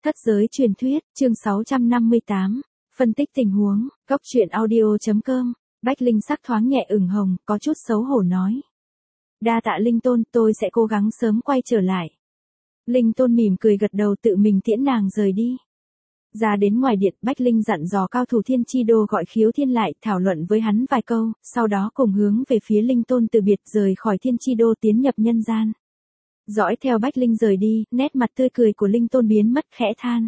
Thất giới truyền thuyết, chương 658, phân tích tình huống, góc truyện audio.com, Bách Linh sắc thoáng nhẹ ửng hồng, có chút xấu hổ nói. Đa tạ Linh Tôn, tôi sẽ cố gắng sớm quay trở lại. Linh Tôn mỉm cười gật đầu tự mình tiễn nàng rời đi. Ra đến ngoài điện, Bách Linh dặn dò cao thủ Thiên Chi Đô gọi Khiếu Thiên lại, thảo luận với hắn vài câu, sau đó cùng hướng về phía Linh Tôn từ biệt rời khỏi Thiên Chi Đô tiến nhập nhân gian. Dõi theo Bách Linh rời đi, nét mặt tươi cười của Linh Tôn biến mất khẽ than.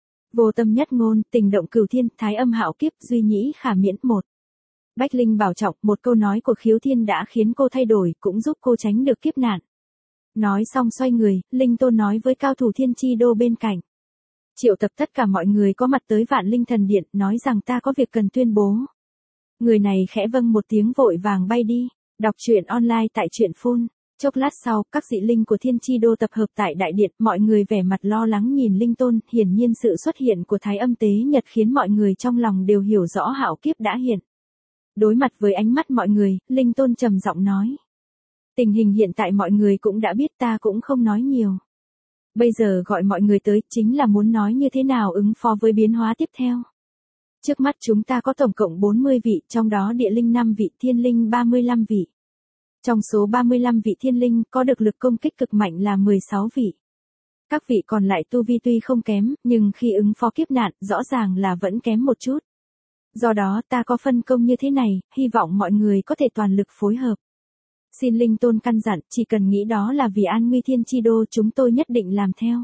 Vô tâm nhất ngôn, tình động cửu thiên, thái âm hạo kiếp, duy nhĩ khả miễn một. Bách Linh bảo trọng, một câu nói của Khiếu Thiên đã khiến cô thay đổi, cũng giúp cô tránh được kiếp nạn. Nói xong xoay người, Linh Tôn nói với cao thủ Thiên Chi Đô bên cạnh. Triệu tập tất cả mọi người có mặt tới Vạn Linh Thần Điện, nói rằng ta có việc cần tuyên bố. Người này khẽ vâng một tiếng vội vàng bay đi, đọc truyện online tại truyện phone. Chốc lát sau, các dị linh của Thiên Chi Đô tập hợp tại đại điện, mọi người vẻ mặt lo lắng nhìn Linh Tôn, hiển nhiên sự xuất hiện của Thái Âm Tế Nhật khiến mọi người trong lòng đều hiểu rõ hạo kiếp đã hiện. Đối mặt với ánh mắt mọi người, Linh Tôn trầm giọng nói. Tình hình hiện tại mọi người cũng đã biết, ta cũng không nói nhiều. Bây giờ gọi mọi người tới chính là muốn nói như thế nào ứng phó với biến hóa tiếp theo. Trước mắt chúng ta có tổng cộng 40 vị, trong đó địa linh 5 vị, thiên linh 35 vị. Trong số 35 vị thiên linh có được lực công kích cực mạnh là 16 vị. Các vị còn lại tu vi tuy không kém, nhưng khi ứng phó kiếp nạn rõ ràng là vẫn kém một chút. Do đó ta có phân công như thế này, hy vọng mọi người có thể toàn lực phối hợp. Xin Linh Tôn căn dặn, chỉ cần nghĩ đó là vì an nguy Thiên Chi Đô chúng tôi nhất định làm theo.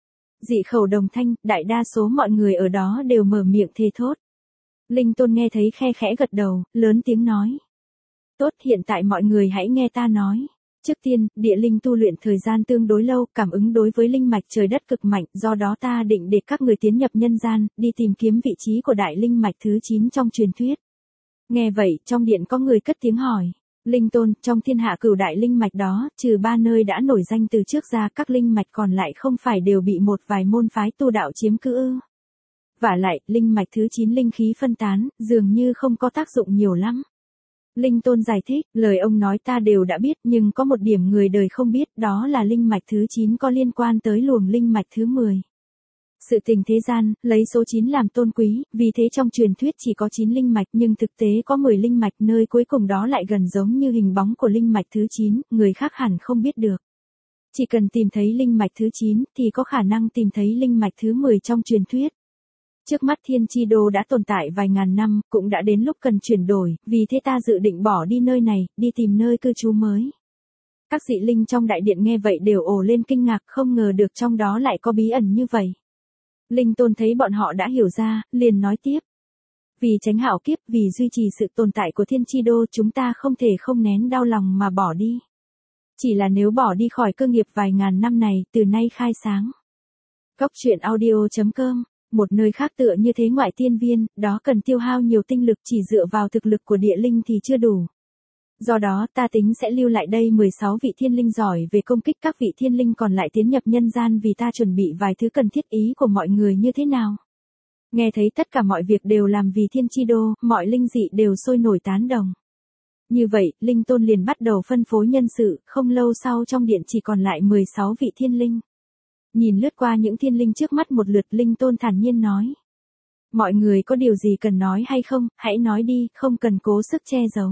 Dị khẩu đồng thanh, đại đa số mọi người ở đó đều mở miệng thề thốt. Linh Tôn nghe thấy khe khẽ gật đầu, lớn tiếng nói. Tốt, hiện tại mọi người hãy nghe ta nói. Trước tiên, địa linh tu luyện thời gian tương đối lâu, cảm ứng đối với linh mạch trời đất cực mạnh, do đó ta định để các người tiến nhập nhân gian, đi tìm kiếm vị trí của đại linh mạch thứ 9 trong truyền thuyết. Nghe vậy, trong điện có người cất tiếng hỏi. Linh Tôn, trong thiên hạ cửu đại linh mạch đó, trừ 3 nơi đã nổi danh từ trước ra, các linh mạch còn lại không phải đều bị một vài môn phái tu đạo chiếm cứ ư? Vả lại, linh mạch thứ 9 linh khí phân tán, dường như không có tác dụng nhiều lắm. Linh Tôn giải thích, lời ông nói ta đều đã biết, nhưng có một điểm người đời không biết, đó là linh mạch thứ 9 có liên quan tới luồng linh mạch thứ 10. Sự tình thế gian, lấy số 9 làm tôn quý, vì thế trong truyền thuyết chỉ có 9 linh mạch nhưng thực tế có 10 linh mạch, nơi cuối cùng đó lại gần giống như hình bóng của linh mạch thứ 9, người khác hẳn không biết được. Chỉ cần tìm thấy linh mạch thứ 9 thì có khả năng tìm thấy linh mạch thứ 10 trong truyền thuyết. Trước mắt Thiên Chi Đô đã tồn tại vài ngàn năm, cũng đã đến lúc cần chuyển đổi, vì thế ta dự định bỏ đi nơi này, đi tìm nơi cư trú mới. Các dị linh trong đại điện nghe vậy đều ồ lên kinh ngạc, không ngờ được trong đó lại có bí ẩn như vậy. Linh Tôn thấy bọn họ đã hiểu ra, liền nói tiếp. Vì tránh hạo kiếp, vì duy trì sự tồn tại của Thiên Chi Đô chúng ta không thể không nén đau lòng mà bỏ đi. Chỉ là nếu bỏ đi khỏi cơ nghiệp vài ngàn năm này, từ nay khai sáng. Góc truyện audio.com. Một nơi khác tựa như thế ngoại tiên viên, đó cần tiêu hao nhiều tinh lực, chỉ dựa vào thực lực của địa linh thì chưa đủ. Do đó ta tính sẽ lưu lại đây 16 vị thiên linh giỏi về công kích, các vị thiên linh còn lại tiến nhập nhân gian vì ta chuẩn bị vài thứ cần thiết, ý của mọi người như thế nào. Nghe thấy tất cả mọi việc đều làm vì Thiên Chi Đô, mọi linh dị đều sôi nổi tán đồng. Như vậy, Linh Tôn liền bắt đầu phân phối nhân sự, không lâu sau trong điện chỉ còn lại 16 vị thiên linh. Nhìn lướt qua những thiên linh trước mắt một lượt, Linh Tôn thản nhiên nói. Mọi người có điều gì cần nói hay không, hãy nói đi, không cần cố sức che giấu.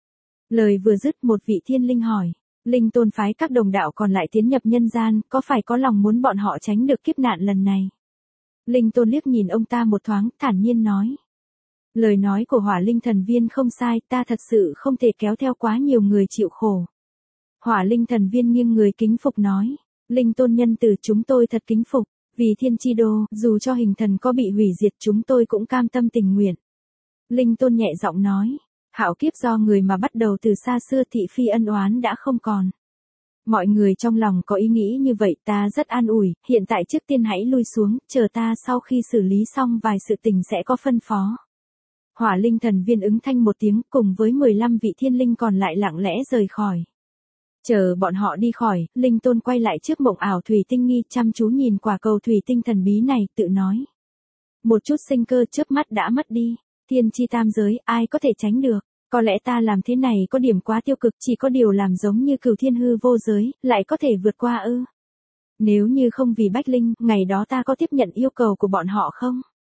Lời vừa dứt một vị thiên linh hỏi. Linh Tôn phái các đồng đạo còn lại tiến nhập nhân gian, có phải có lòng muốn bọn họ tránh được kiếp nạn lần này? Linh Tôn liếc nhìn ông ta một thoáng, thản nhiên nói. Lời nói của Hỏa Linh Thần Viên không sai, ta thật sự không thể kéo theo quá nhiều người chịu khổ. Hỏa Linh Thần Viên nghiêng người kính phục nói. Linh Tôn nhân từ, chúng tôi thật kính phục, vì Thiên Chi Đô, dù cho hình thần có bị hủy diệt chúng tôi cũng cam tâm tình nguyện. Linh Tôn nhẹ giọng nói, hạo kiếp do người mà bắt đầu từ xa xưa, thị phi ân oán đã không còn. Mọi người trong lòng có ý nghĩ như vậy ta rất an ủi, hiện tại trước tiên hãy lui xuống, chờ ta sau khi xử lý xong vài sự tình sẽ có phân phó. Hỏa Linh Thần Viên ứng thanh một tiếng, cùng với 15 vị thiên linh còn lại lặng lẽ rời khỏi. Chờ bọn họ đi khỏi, Linh Tôn quay lại trước mộng ảo thủy tinh nghi, chăm chú nhìn quả cầu thủy tinh thần bí này, tự nói. Một chút sinh cơ chớp mắt đã mất đi, thiên chi tam giới, ai có thể tránh được, có lẽ ta làm thế này có điểm quá tiêu cực, chỉ có điều làm giống như Cửu Thiên hư vô giới, lại có thể vượt qua ư. Nếu như không vì Bách Linh, ngày đó ta có tiếp nhận yêu cầu của bọn họ không?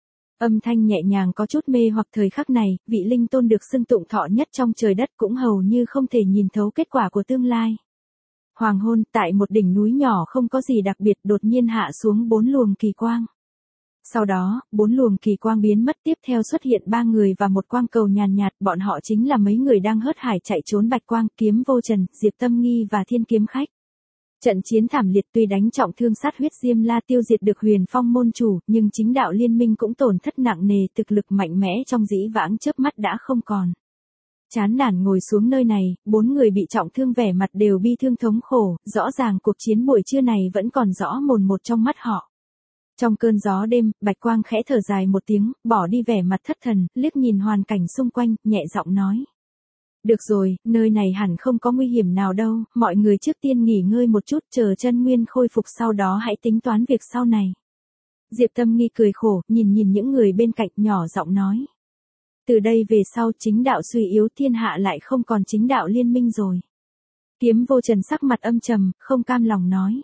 Âm thanh nhẹ nhàng có chút mê hoặc thời khắc này, vị linh tôn được xưng tụng thọ nhất trong trời đất cũng hầu như không thể nhìn thấu kết quả của tương lai. Hoàng hôn, tại một đỉnh núi nhỏ không có gì đặc biệt đột nhiên hạ xuống 4 luồng kỳ quang. Sau đó, 4 luồng kỳ quang biến mất tiếp theo xuất hiện 3 người và một quang cầu nhàn nhạt, bọn họ chính là mấy người đang hớt hải chạy trốn Bạch Quang, Kiếm Vô Trần, Diệp Tâm Nghi và Thiên Kiếm Khách. Trận chiến thảm liệt tuy đánh trọng thương sát huyết Diêm La tiêu diệt được Huyền Phong môn chủ, nhưng chính đạo liên minh cũng tổn thất nặng nề, thực lực mạnh mẽ trong dĩ vãng chớp mắt đã không còn. Chán nản ngồi xuống nơi này, 4 người bị trọng thương vẻ mặt đều bi thương thống khổ, rõ ràng cuộc chiến buổi trưa này vẫn còn rõ mồn một trong mắt họ. Trong cơn gió đêm, Bạch Quang khẽ thở dài một tiếng, bỏ đi vẻ mặt thất thần, liếc nhìn hoàn cảnh xung quanh, nhẹ giọng nói. Được rồi, nơi này hẳn không có nguy hiểm nào đâu, mọi người trước tiên nghỉ ngơi một chút chờ chân nguyên khôi phục sau đó hãy tính toán việc sau này. Diệp Tâm Nghi cười khổ, nhìn những người bên cạnh nhỏ giọng nói. Từ đây về sau chính đạo suy yếu thiên hạ lại không còn chính đạo liên minh rồi. Kiếm Vô Trần sắc mặt âm trầm, không cam lòng nói.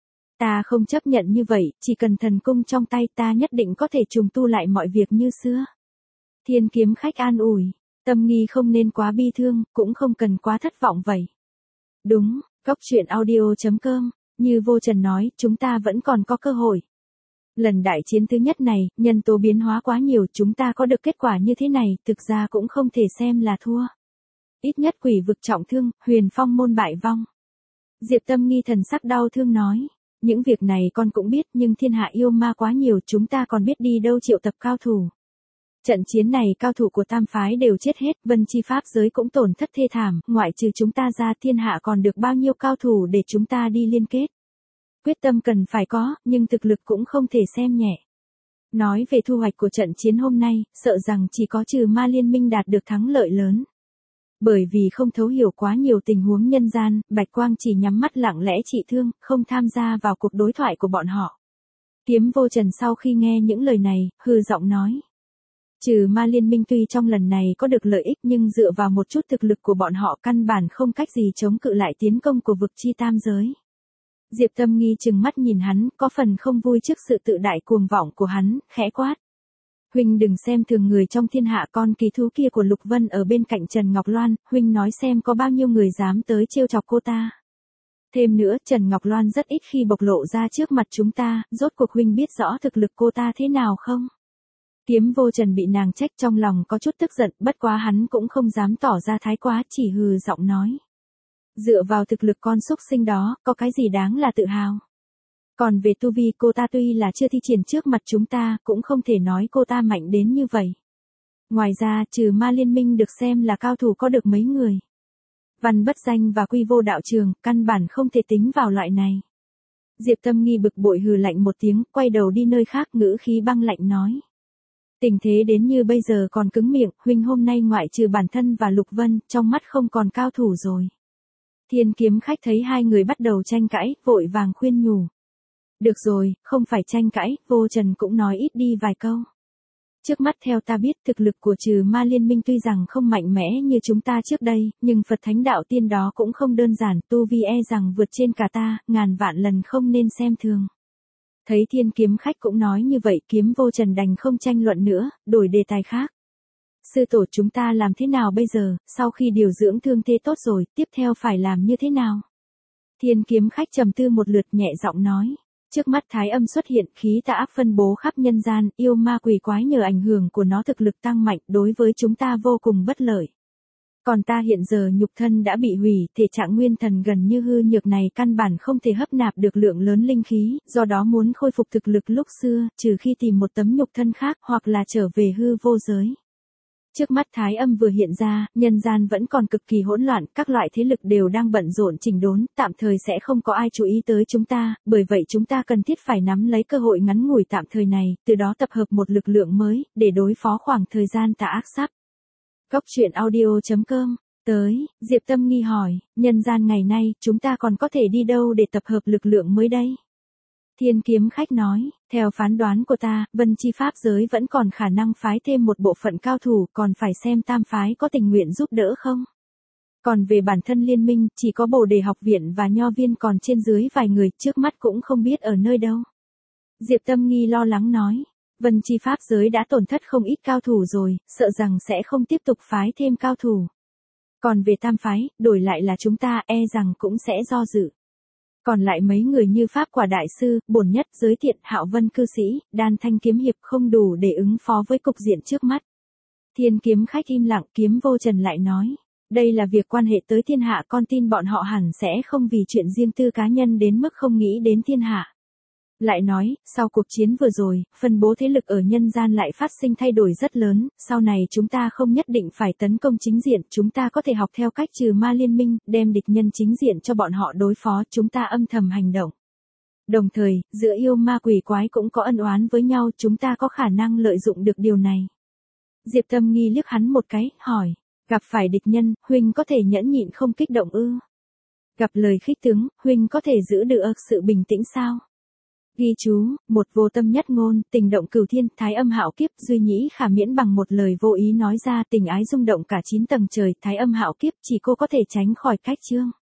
Ta không chấp nhận như vậy, chỉ cần thần cung trong tay ta nhất định có thể trùng tu lại mọi việc như xưa. Thiên Kiếm Khách an ủi. Tâm Nghi không nên quá bi thương, cũng không cần quá thất vọng vậy. Đúng, Góc Truyện Audio.com, như Vô Trần nói, chúng ta vẫn còn có cơ hội. Lần đại chiến thứ nhất này, nhân tố biến hóa quá nhiều, chúng ta có được kết quả như thế này, thực ra cũng không thể xem là thua. Ít nhất quỷ vực trọng thương, Huyền Phong môn bại vong. Diệp Tâm Nghi thần sắc đau thương nói, những việc này con cũng biết nhưng thiên hạ yêu ma quá nhiều, chúng ta còn biết đi đâu triệu tập cao thủ. Trận chiến này cao thủ của tam phái đều chết hết, Vân Chi Pháp giới cũng tổn thất thê thảm, ngoại trừ chúng ta ra thiên hạ còn được bao nhiêu cao thủ để chúng ta đi liên kết. Quyết tâm cần phải có, nhưng thực lực cũng không thể xem nhẹ. Nói về thu hoạch của trận chiến hôm nay, sợ rằng chỉ có trừ ma liên minh đạt được thắng lợi lớn. Bởi vì không thấu hiểu quá nhiều tình huống nhân gian, Bạch Quang chỉ nhắm mắt lặng lẽ trị thương, không tham gia vào cuộc đối thoại của bọn họ. Kiếm Vô Trần sau khi nghe những lời này, hừ giọng nói. Trừ ma liên minh tuy trong lần này có được lợi ích nhưng dựa vào một chút thực lực của bọn họ căn bản không cách gì chống cự lại tiến công của vực chi tam giới. Diệp Tâm Nghi trừng mắt nhìn hắn, có phần không vui trước sự tự đại cuồng vọng của hắn, khẽ quát. Huynh đừng xem thường người trong thiên hạ, con kỳ thú kia của Lục Vân ở bên cạnh Trần Ngọc Loan, huynh nói xem có bao nhiêu người dám tới trêu chọc cô ta. Thêm nữa, Trần Ngọc Loan rất ít khi bộc lộ ra trước mặt chúng ta, rốt cuộc huynh biết rõ thực lực cô ta thế nào không? Kiếm Vô Trần bị nàng trách trong lòng có chút tức giận, bất quá hắn cũng không dám tỏ ra thái quá, chỉ hừ giọng nói. Dựa vào thực lực con xúc sinh đó, có cái gì đáng là tự hào. Còn về tu vi cô ta tuy là chưa thi triển trước mặt chúng ta, cũng không thể nói cô ta mạnh đến như vậy. Ngoài ra, trừ ma liên minh được xem là cao thủ có được mấy người. Văn Bất Danh và Quy Vô Đạo Trường, căn bản không thể tính vào loại này. Diệp Tâm Nghi bực bội hừ lạnh một tiếng, quay đầu đi nơi khác, ngữ khí băng lạnh nói. Tình thế đến như bây giờ còn cứng miệng, huynh hôm nay ngoại trừ bản thân và Lục Vân, trong mắt không còn cao thủ rồi. Thiên Kiếm Khách thấy hai người bắt đầu tranh cãi, vội vàng khuyên nhủ. Được rồi, không phải tranh cãi, Vô Trần cũng nói ít đi vài câu. Trước mắt theo ta biết thực lực của trừ ma liên minh tuy rằng không mạnh mẽ như chúng ta trước đây, nhưng Phật Thánh Đạo Tiên đó cũng không đơn giản, tu vi e rằng vượt trên cả ta, ngàn vạn lần không nên xem thường. Thấy Thiên Kiếm Khách cũng nói như vậy, Kiếm Vô Trần đành không tranh luận nữa, đổi đề tài khác. Sư tổ chúng ta làm thế nào bây giờ, sau khi điều dưỡng thương thế tốt rồi, tiếp theo phải làm như thế nào? Thiên Kiếm Khách trầm tư một lượt nhẹ giọng nói. Trước mắt thái âm xuất hiện, khí tà ác phân bố khắp nhân gian, yêu ma quỷ quái nhờ ảnh hưởng của nó thực lực tăng mạnh, đối với chúng ta vô cùng bất lợi. Còn ta hiện giờ nhục thân đã bị hủy, thể trạng nguyên thần gần như hư nhược này căn bản không thể hấp nạp được lượng lớn linh khí, do đó muốn khôi phục thực lực lúc xưa, trừ khi tìm một tấm nhục thân khác hoặc là trở về hư vô giới. Trước mắt thái âm vừa hiện ra, nhân gian vẫn còn cực kỳ hỗn loạn, các loại thế lực đều đang bận rộn chỉnh đốn, tạm thời sẽ không có ai chú ý tới chúng ta, bởi vậy chúng ta cần thiết phải nắm lấy cơ hội ngắn ngủi tạm thời này, từ đó tập hợp một lực lượng mới, để đối phó khoảng thời gian tà ác sắp. Góc Truyện Audio.com, tới, Diệp Tâm Nghi hỏi, nhân gian ngày nay, chúng ta còn có thể đi đâu để tập hợp lực lượng mới đây? Thiên Kiếm Khách nói, theo phán đoán của ta, Vân Chi Pháp giới vẫn còn khả năng phái thêm một bộ phận cao thủ, còn phải xem tam phái có tình nguyện giúp đỡ không? Còn về bản thân liên minh, chỉ có Bồ Đề học viện và nho viên, còn trên dưới vài người, trước mắt cũng không biết ở nơi đâu. Diệp Tâm Nghi lo lắng nói. Vân Chi Pháp giới đã tổn thất không ít cao thủ rồi, sợ rằng sẽ không tiếp tục phái thêm cao thủ. Còn về tam phái, đổi lại là chúng ta e rằng cũng sẽ do dự. Còn lại mấy người như Pháp Quả Đại Sư, Bổn Nhất, Giới Thiện, Hạo Vân Cư Sĩ, Đan Thanh Kiếm Hiệp không đủ để ứng phó với cục diện trước mắt. Thiên Kiếm Khách im lặng, Kiếm Vô Trần lại nói. Đây là việc quan hệ tới thiên hạ, con tin bọn họ hẳn sẽ không vì chuyện riêng tư cá nhân đến mức không nghĩ đến thiên hạ. Lại nói, sau cuộc chiến vừa rồi, phân bố thế lực ở nhân gian lại phát sinh thay đổi rất lớn, sau này chúng ta không nhất định phải tấn công chính diện, chúng ta có thể học theo cách trừ ma liên minh, đem địch nhân chính diện cho bọn họ đối phó, chúng ta âm thầm hành động. Đồng thời, giữa yêu ma quỷ quái cũng có ân oán với nhau, chúng ta có khả năng lợi dụng được điều này. Diệp Tâm Nghi liếc hắn một cái, hỏi, gặp phải địch nhân, huynh có thể nhẫn nhịn không kích động ư? Gặp lời khích tướng, huynh có thể giữ được sự bình tĩnh sao? Ghi chú, một vô tâm nhất ngôn, tình động cửu thiên, thái âm hạo kiếp, duy nhĩ khả miễn bằng một lời vô ý nói ra, tình ái rung động cả 9 tầng trời, thái âm hạo kiếp, chỉ cô có thể tránh khỏi cách chương.